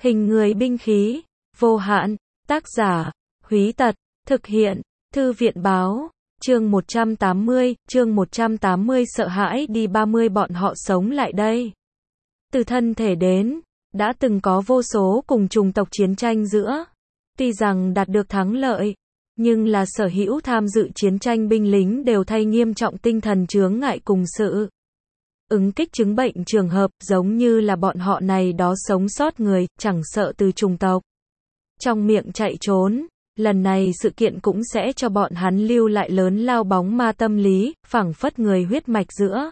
Hình người binh khí, vô hạn, tác giả, Húy Tật, thực hiện, Thư viện báo, chương 180, sợ hãi đi 30 bọn họ sống lại đây. Từ thân thể đến, đã từng có vô số cùng chủng tộc chiến tranh giữa. Tuy rằng đạt được thắng lợi, nhưng là sở hữu tham dự chiến tranh binh lính đều thay nghiêm trọng tinh thần chướng ngại cùng sự ứng kích chứng bệnh trường hợp, giống như là bọn họ này đó sống sót người, chẳng sợ từ chủng tộc trong miệng chạy trốn. Lần này sự kiện cũng sẽ cho bọn hắn lưu lại lớn lao bóng ma tâm lý, phảng phất người huyết mạch giữa.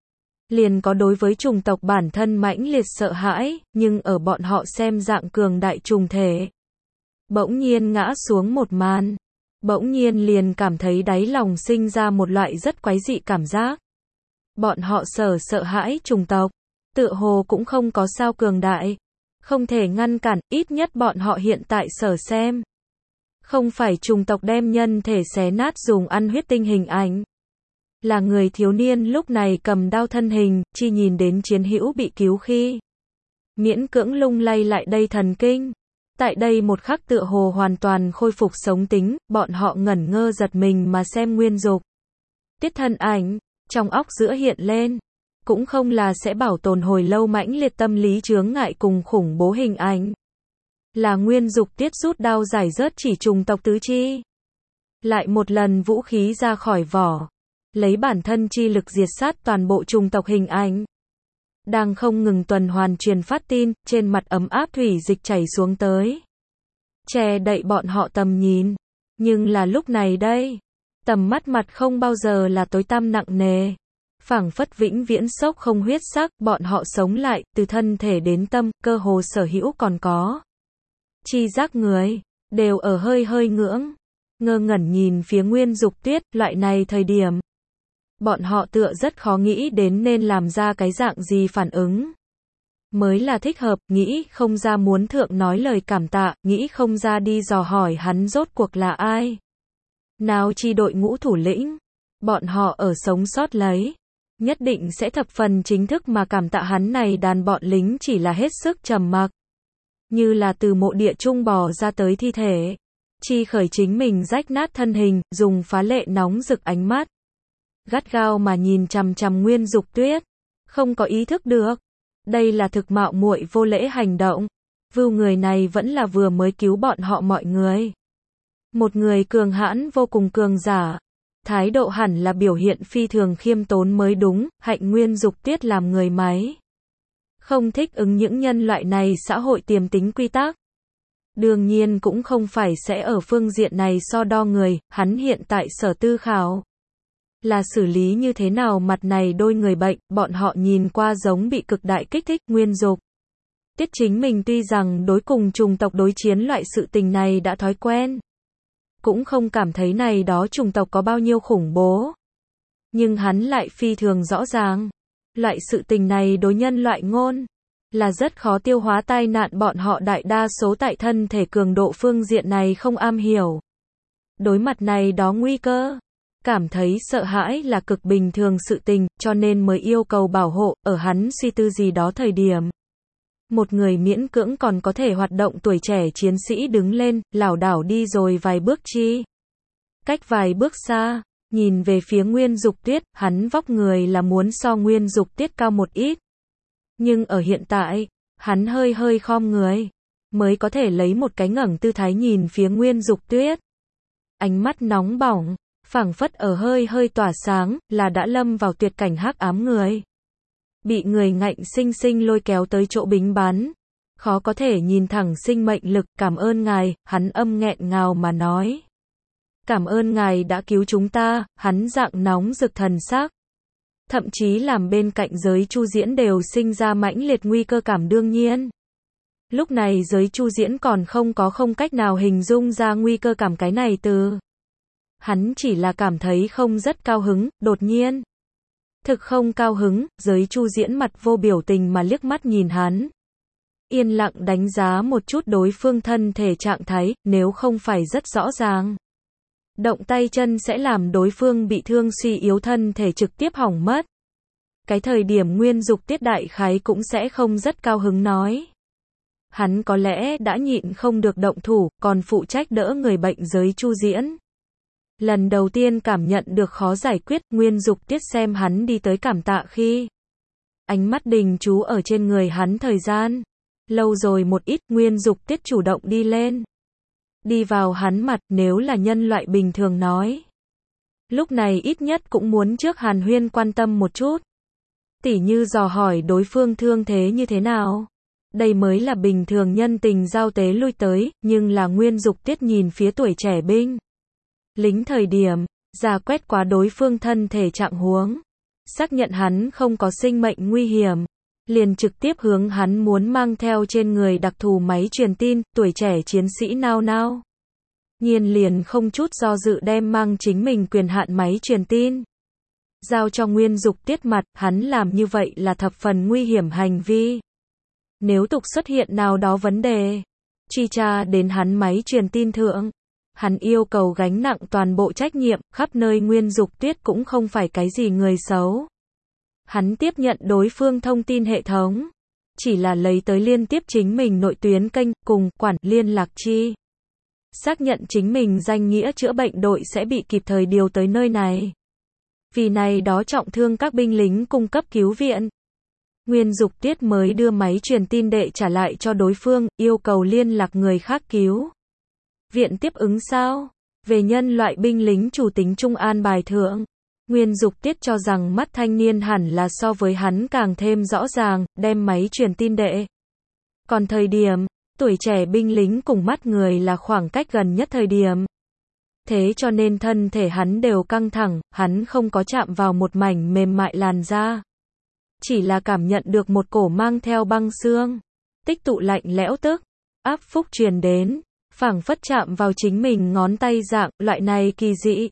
Liền có đối với chủng tộc bản thân mãnh liệt sợ hãi, nhưng ở bọn họ xem dạng cường đại trùng thể. Bỗng nhiên ngã xuống một màn. Bỗng nhiên liền cảm thấy đáy lòng sinh ra một loại rất quái dị cảm giác. Bọn họ sợ hãi chủng tộc, tựa hồ cũng không có sao cường đại. Không thể ngăn cản, ít nhất bọn họ hiện tại xem. Không phải chủng tộc đem nhân thể xé nát dùng ăn huyết tinh hình ảnh. Là người thiếu niên lúc này cầm đao thân hình, chi nhìn đến chiến hữu bị cứu khi. Miễn cưỡng lung lay lại đây thần kinh. Tại đây một khắc tựa hồ hoàn toàn khôi phục sống tính, bọn họ ngẩn ngơ giật mình mà xem Nguyên Dục Tiết thân ảnh, trong óc giữa hiện lên. Cũng không là sẽ bảo tồn hồi lâu mãnh liệt tâm lý chướng ngại cùng khủng bố hình ảnh. Là Nguyên Dục Tiết rút đao giải rớt chỉ chủng tộc tứ chi. Lại một lần vũ khí ra khỏi vỏ. Lấy bản thân chi lực diệt sát toàn bộ chủng tộc hình ảnh. Đang không ngừng tuần hoàn truyền phát tin, trên mặt ấm áp thủy dịch chảy xuống tới. Che đậy bọn họ tầm nhìn. Nhưng là lúc này đây. Tầm mắt mặt không bao giờ là tối tăm nặng nề. Phảng phất vĩnh viễn sốc không huyết sắc, bọn họ sống lại, từ thân thể đến tâm, cơ hồ sở hữu còn có. Chi giác người, đều ở hơi ngưỡng. Ngơ ngẩn nhìn phía Nguyên Dục Tuyết, loại này thời điểm. Bọn họ tựa rất khó nghĩ đến nên làm ra cái dạng gì phản ứng. Mới là thích hợp, nghĩ không ra muốn thượng nói lời cảm tạ, nghĩ không ra đi dò hỏi hắn rốt cuộc là ai. Nào chi đội ngũ thủ lĩnh. Bọn họ ở sống sót lấy. Nhất định sẽ thập phần chính thức mà cảm tạ hắn này đàn bọn lính chỉ là hết sức trầm mặc. Như là từ mộ địa trung bò ra tới thi thể. Chi khởi chính mình rách nát thân hình, dùng phá lệ nóng rực ánh mắt. Gắt gao mà nhìn chằm chằm Nguyên Dục Tuyết. Không có ý thức được. Đây là thực mạo muội vô lễ hành động. Vưu người này vẫn là vừa mới cứu bọn họ mọi người. Một người cường hãn vô cùng cường giả. Thái độ hẳn là biểu hiện phi thường khiêm tốn mới đúng, hạnh Nguyên Dục Tuyết làm người máy. Không thích ứng những nhân loại này xã hội tiềm tính quy tắc. Đương nhiên cũng không phải sẽ ở phương diện này so đo người, hắn hiện tại sở tư khảo. Là xử lý như thế nào mặt này đôi người bệnh, bọn họ nhìn qua giống bị cực đại kích thích, Nguyên Dục Tiết chính mình tuy rằng đối cùng chủng tộc đối chiến loại sự tình này đã thói quen. Cũng không cảm thấy này đó chủng tộc có bao nhiêu khủng bố. Nhưng hắn lại phi thường rõ ràng. Loại sự tình này đối nhân loại ngôn. Là rất khó tiêu hóa tai nạn bọn họ đại đa số tại thân thể cường độ phương diện này không am hiểu. Đối mặt này đó nguy cơ. Cảm thấy sợ hãi là cực bình thường sự tình, cho nên mới yêu cầu bảo hộ, ở hắn suy tư gì đó thời điểm. Một người miễn cưỡng còn có thể hoạt động tuổi trẻ chiến sĩ đứng lên, lảo đảo đi rồi vài bước chi. Cách vài bước xa, nhìn về phía Nguyên Dục Tuyết, hắn vóc người là muốn so Nguyên Dục Tuyết cao một ít. Nhưng ở hiện tại, hắn hơi khom người, mới có thể lấy một cái ngẩng tư thái nhìn phía Nguyên Dục Tuyết. Ánh mắt nóng bỏng, phảng phất ở hơi tỏa sáng, là đã lâm vào tuyệt cảnh hắc ám người. Bị người ngạnh sinh sinh lôi kéo tới chỗ bính bắn. Khó có thể nhìn thẳng sinh mệnh lực, cảm ơn ngài, hắn âm nghẹn ngào mà nói. Cảm ơn ngài đã cứu chúng ta, hắn dạng nóng rực thần sắc. Thậm chí làm bên cạnh giới Chu Diễn đều sinh ra mãnh liệt nguy cơ cảm đương nhiên. Lúc này giới Chu Diễn còn không cách nào hình dung ra nguy cơ cảm cái này từ. Hắn chỉ là cảm thấy không rất cao hứng, đột nhiên. Thực không cao hứng, giới Chu Diễn mặt vô biểu tình mà liếc mắt nhìn hắn. Yên lặng đánh giá một chút đối phương thân thể trạng thái, nếu không phải rất rõ ràng. Động tay chân sẽ làm đối phương bị thương suy yếu thân thể trực tiếp hỏng mất. Cái thời điểm Nguyên Dục Tiết đại khái cũng sẽ không rất cao hứng nói. hắn có lẽ đã nhịn không được động thủ, còn phụ trách đỡ người bệnh giới Chu Diễn. Lần đầu tiên cảm nhận được khó giải quyết, Nguyên Dục Tiết xem hắn đi tới cảm tạ khi ánh mắt đình chú ở trên người hắn thời gian lâu rồi một ít, Nguyên Dục Tiết chủ động đi lên, đi vào hắn mặt, nếu là nhân loại bình thường nói, lúc này ít nhất cũng muốn trước hàn huyên quan tâm một chút, tỉ như dò hỏi đối phương thương thế như thế nào. Đây mới là bình thường nhân tình giao tế lui tới, nhưng là Nguyên Dục Tiết nhìn phía tuổi trẻ binh lính thời điểm, ra quét qua đối phương thân thể trạng huống, xác nhận hắn không có sinh mệnh nguy hiểm, liền trực tiếp hướng hắn muốn mang theo trên người đặc thù máy truyền tin, tuổi trẻ chiến sĩ nao nao. Nhiên liền không chút do dự đem mang chính mình quyền hạn máy truyền tin giao cho Nguyên Dục Tiết mặt, hắn làm như vậy là thập phần nguy hiểm hành vi. Nếu tục xuất hiện nào đó vấn đề, truy tra đến hắn máy truyền tin thượng, hắn yêu cầu gánh nặng toàn bộ trách nhiệm, khắp nơi Nguyên Dục Tiết cũng không phải cái gì người xấu. Hắn tiếp nhận đối phương thông tin hệ thống, chỉ là lấy tới liên tiếp chính mình nội tuyến kênh, cùng quản liên lạc chi. Xác nhận chính mình danh nghĩa chữa bệnh đội sẽ bị kịp thời điều tới nơi này. Vì này đó trọng thương các binh lính cung cấp cứu viện. Nguyên Dục Tiết mới đưa máy truyền tin đệ trả lại cho đối phương, yêu cầu liên lạc người khác cứu viện tiếp ứng sao. Về nhân loại binh lính chủ tính trung an bài thượng, Nguyên Dục Tiết cho rằng mắt thanh niên hẳn là so với hắn càng thêm rõ ràng, đem máy truyền tin đệ. Còn thời điểm, tuổi trẻ binh lính cùng mắt người là khoảng cách gần nhất thời điểm. Thế cho nên thân thể hắn đều căng thẳng, hắn không có chạm vào một mảnh mềm mại làn da. Chỉ là cảm nhận được một cổ mang theo băng xương, tích tụ lạnh lẽo tức, áp phúc truyền đến, phảng phất chạm vào chính mình ngón tay dạng, loại này kỳ dị.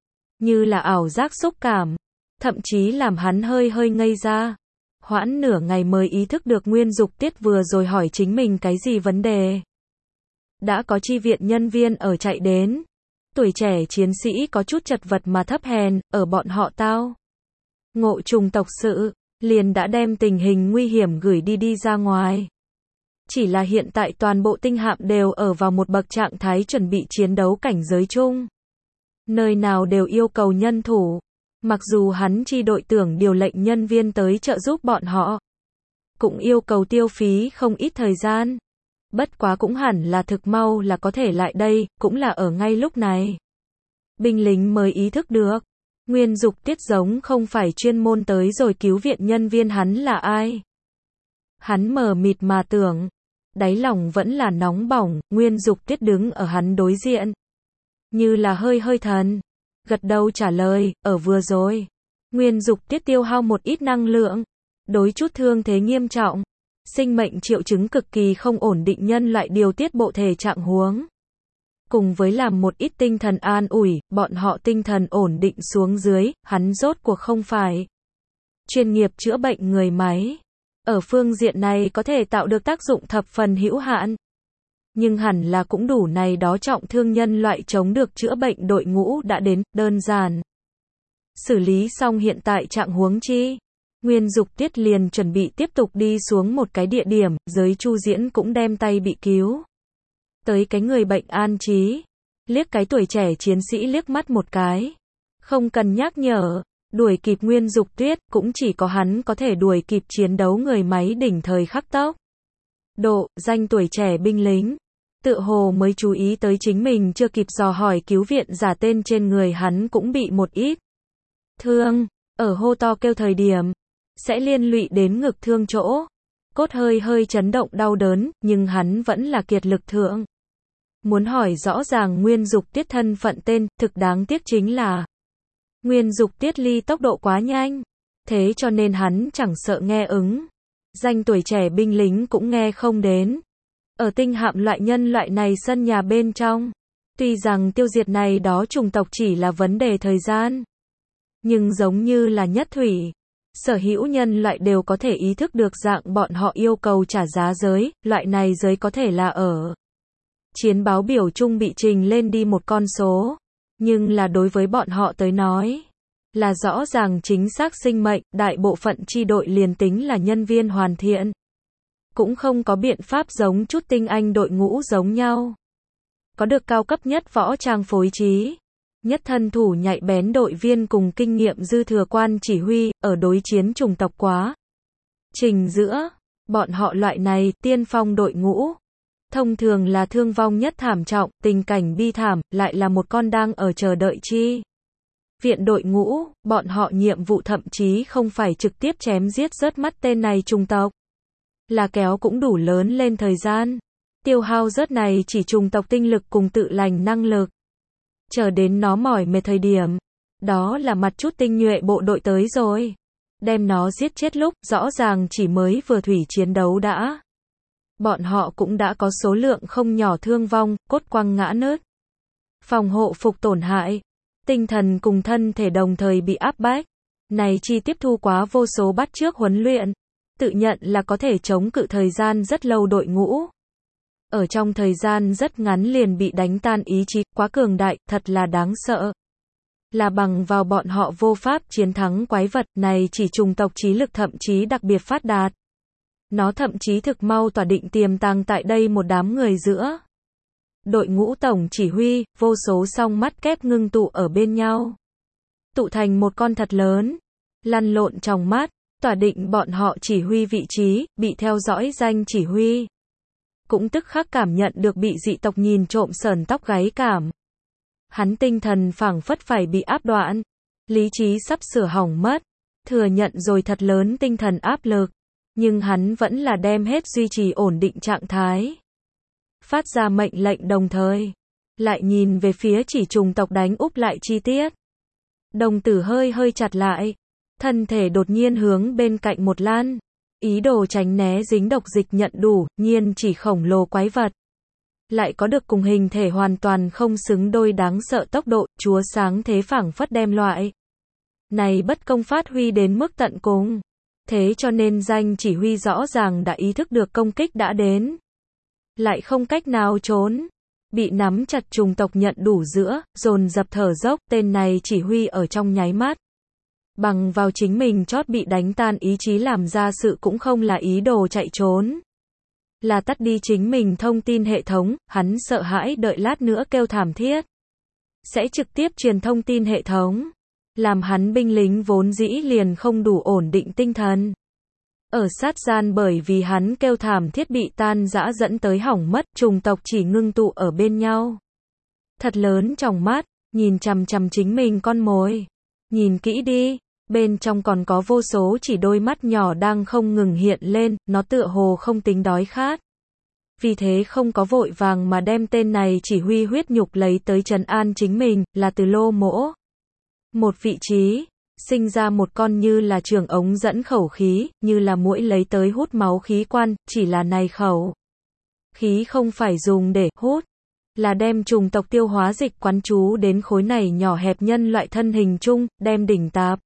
Như là ảo giác xúc cảm, thậm chí làm hắn hơi hơi ngây ra. Hoãn nửa ngày mới ý thức được Nguyên Dục Tiết vừa rồi hỏi chính mình cái gì vấn đề. Đã có chi viện nhân viên ở chạy đến. Tuổi trẻ chiến sĩ có chút chật vật mà thấp hèn, ở bọn họ tao ngộ trùng tộc sự, liền đã đem tình hình nguy hiểm gửi đi ra ngoài. Chỉ là hiện tại toàn bộ tinh hạm đều ở vào một bậc trạng thái chuẩn bị chiến đấu cảnh giới chung. Nơi nào đều yêu cầu nhân thủ. Mặc dù hắn chi đội tưởng điều lệnh nhân viên tới trợ giúp bọn họ, cũng yêu cầu tiêu phí không ít thời gian. Bất quá cũng hẳn là thực mau là có thể lại đây, cũng là ở ngay lúc này. Binh lính mới ý thức được, Nguyên Dục Tiết giống không phải chuyên môn tới rồi cứu viện nhân viên, hắn là ai. Hắn mờ mịt mà tưởng, đáy lòng vẫn là nóng bỏng. Nguyên Dục Tiết đứng ở hắn đối diện, như là hơi hơi thần, gật đầu trả lời, ở vừa rồi, Nguyên Dục Tiết tiêu hao một ít năng lượng, đối chút thương thế nghiêm trọng, sinh mệnh triệu chứng cực kỳ không ổn định nhân loại điều tiết bộ thể trạng huống. Cùng với làm một ít tinh thần an ủi, bọn họ tinh thần ổn định xuống dưới, hắn rốt cuộc không phải chuyên nghiệp chữa bệnh người máy. Ở phương diện này có thể tạo được tác dụng thập phần hữu hạn. Nhưng hẳn là cũng đủ này đó trọng thương nhân loại chống được chữa bệnh đội ngũ đã đến, đơn giản. Xử lý xong hiện tại trạng huống chi. Nguyên Dục Tiết liền chuẩn bị tiếp tục đi xuống một cái địa điểm, giới Chu Diễn cũng đem tay bị cứu tới cái người bệnh an trí. Liếc cái tuổi trẻ chiến sĩ liếc mắt một cái. Không cần nhắc nhở, đuổi kịp Nguyên Dục Tiết, cũng chỉ có hắn có thể đuổi kịp chiến đấu người máy đỉnh thời khắc tốc. Danh tuổi trẻ binh lính, tựa hồ mới chú ý tới chính mình chưa kịp dò hỏi cứu viện giả tên trên người hắn cũng bị một ít thương, ở hô to kêu thời điểm, sẽ liên lụy đến ngực thương chỗ. Cốt hơi hơi chấn động đau đớn, nhưng hắn vẫn là kiệt lực thượng. Muốn hỏi rõ ràng Nguyên Dục Tiết thân phận tên, thực đáng tiếc chính là Nguyên Dục Tiết ly tốc độ quá nhanh, thế cho nên hắn chẳng sợ nghe ứng. Danh tuổi trẻ binh lính cũng nghe không đến. Ở tinh hạm loại nhân loại này sân nhà bên trong, tuy rằng tiêu diệt này đó chủng tộc chỉ là vấn đề thời gian, nhưng giống như là nhất thủy, sở hữu nhân loại đều có thể ý thức được dạng bọn họ yêu cầu trả giá giới, loại này giới có thể là ở chiến báo biểu chung bị trình lên đi một con số, nhưng là đối với bọn họ tới nói, là rõ ràng chính xác sinh mệnh. Đại bộ phận chi đội liền tính là nhân viên hoàn thiện, cũng không có biện pháp giống chút tinh anh đội ngũ giống nhau. Có được cao cấp nhất võ trang phối trí, nhất thân thủ nhạy bén đội viên cùng kinh nghiệm dư thừa quan chỉ huy, ở đối chiến chủng tộc quá trình giữa, bọn họ loại này, tiên phong đội ngũ, thông thường là thương vong nhất thảm trọng, tình cảnh bi thảm, lại là một con đang ở chờ đợi chi viện đội ngũ, bọn họ nhiệm vụ thậm chí không phải trực tiếp chém giết rớt mắt tên này chủng tộc, là kéo cũng đủ lớn lên thời gian, tiêu hao rớt này chỉ chủng tộc tinh lực cùng tự lành năng lực. Chờ đến nó mỏi mệt thời điểm, đó là mặt chút tinh nhuệ bộ đội tới rồi. Đem nó giết chết lúc, rõ ràng chỉ mới vừa thủy chiến đấu đã. Bọn họ cũng đã có số lượng không nhỏ thương vong, cốt quăng ngã nứt. Phòng hộ phục tổn hại. Tinh thần cùng thân thể đồng thời bị áp bách. Này chi tiếp thu quá vô số bắt chước huấn luyện. Tự nhận là có thể chống cự thời gian rất lâu đội ngũ. Ở trong thời gian rất ngắn liền bị đánh tan ý chí, quá cường đại, thật là đáng sợ. Là bằng vào bọn họ vô pháp chiến thắng quái vật này chỉ chủng tộc trí lực thậm chí đặc biệt phát đạt. Nó thậm chí thực mau tỏa định tiềm tàng tại đây một đám người giữa. Đội ngũ tổng chỉ huy, vô số song mắt kép ngưng tụ ở bên nhau. Tụ thành một con thật lớn. Lăn lộn trong mắt, tỏa định bọn họ chỉ huy vị trí, bị theo dõi danh chỉ huy. Cũng tức khắc cảm nhận được bị dị tộc nhìn trộm sởn tóc gáy cảm. Hắn tinh thần phảng phất phải bị áp đoạn. Lý trí sắp sửa hỏng mất. Thừa nhận rồi thật lớn tinh thần áp lực. Nhưng hắn vẫn là đem hết duy trì ổn định trạng thái. Phát ra mệnh lệnh đồng thời. Lại nhìn về phía chỉ chủng tộc đánh úp lại chi tiết. Đồng tử hơi hơi chặt lại. Thân thể đột nhiên hướng bên cạnh một lan. Ý đồ tránh né dính độc dịch nhận đủ, nhiên chỉ khổng lồ quái vật. Lại có được cùng hình thể hoàn toàn không xứng đôi đáng sợ tốc độ, chúa sáng thế phảng phất đem loại. Này bất công phát huy đến mức tận cùng. Thế cho nên danh chỉ huy rõ ràng đã ý thức được công kích đã đến. Lại không cách nào trốn. Bị nắm chặt chủng tộc nhận đủ giữa, dồn dập thở dốc, tên này chỉ huy ở trong nháy mắt. Bằng vào chính mình chót bị đánh tan ý chí làm ra sự cũng không là ý đồ chạy trốn. Là tắt đi chính mình thông tin hệ thống, hắn sợ hãi đợi lát nữa kêu thảm thiết. Sẽ trực tiếp truyền thông tin hệ thống. Làm hắn binh lính vốn dĩ liền không đủ ổn định tinh thần. Ở sát gian bởi vì hắn kêu thảm thiết bị tan rã dẫn tới hỏng mất, chủng tộc chỉ ngưng tụ ở bên nhau. Thật lớn trong mắt, nhìn chằm chằm chính mình con mồi. Nhìn kỹ đi. Bên trong còn có vô số chỉ đôi mắt nhỏ đang không ngừng hiện lên, nó tựa hồ không tính đói khát. Vì thế không có vội vàng mà đem tên này chỉ huy huyết nhục lấy tới trấn an chính mình, là từ lô mỗ. Một vị trí, sinh ra một con như là trường ống dẫn khẩu khí, như là muỗi lấy tới hút máu khí quan, chỉ là này khẩu. Khí không phải dùng để hút, là đem chủng tộc tiêu hóa dịch quán trú đến khối này nhỏ hẹp nhân loại thân hình chung, đem đỉnh tạp.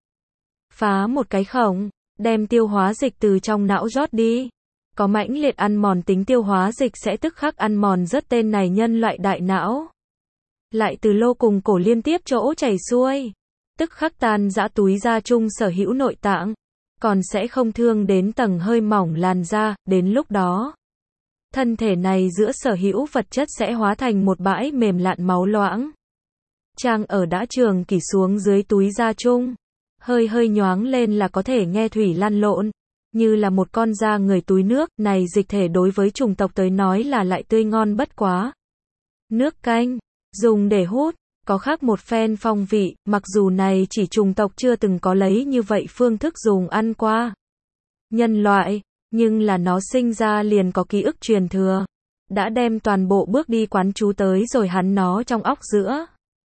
Phá một cái khổng, đem tiêu hóa dịch từ trong não rót đi. Có mãnh liệt ăn mòn tính tiêu hóa dịch sẽ tức khắc ăn mòn rất tên này nhân loại đại não. Lại từ lô cùng cổ liên tiếp chỗ chảy xuôi. Tức khắc tan rã túi da chung sở hữu nội tạng. Còn sẽ không thương đến tầng hơi mỏng làn da, đến lúc đó. Thân thể này giữa sở hữu vật chất sẽ hóa thành một bãi mềm lạn máu loãng. Trang ở đã trường kỷ xuống dưới túi da chung. Hơi hơi nhoáng lên là có thể nghe thủy lăn lộn. Như là một con da người túi nước, này dịch thể đối với chủng tộc tới nói là lại tươi ngon bất quá. Nước canh, dùng để hút, có khác một phen phong vị, mặc dù này chỉ chủng tộc chưa từng có lấy như vậy phương thức dùng ăn qua. Nhân loại, nhưng là nó sinh ra liền có ký ức truyền thừa. Đã đem toàn bộ bước đi quán trú tới rồi hắn nó trong óc giữa.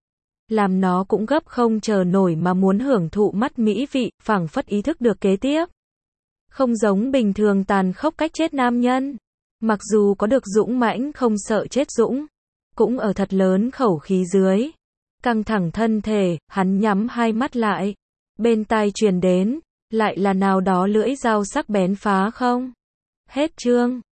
Làm nó cũng gấp không chờ nổi mà muốn hưởng thụ mắt mỹ vị, phảng phất ý thức được kế tiếp. Không giống bình thường tàn khốc cách chết nam nhân. Mặc dù có được dũng mãnh không sợ chết dũng. Cũng ở thật lớn khẩu khí dưới. Căng thẳng thân thể, hắn nhắm hai mắt lại. Bên tai truyền đến, lại là nào đó lưỡi dao sắc bén phá không. Hết chương.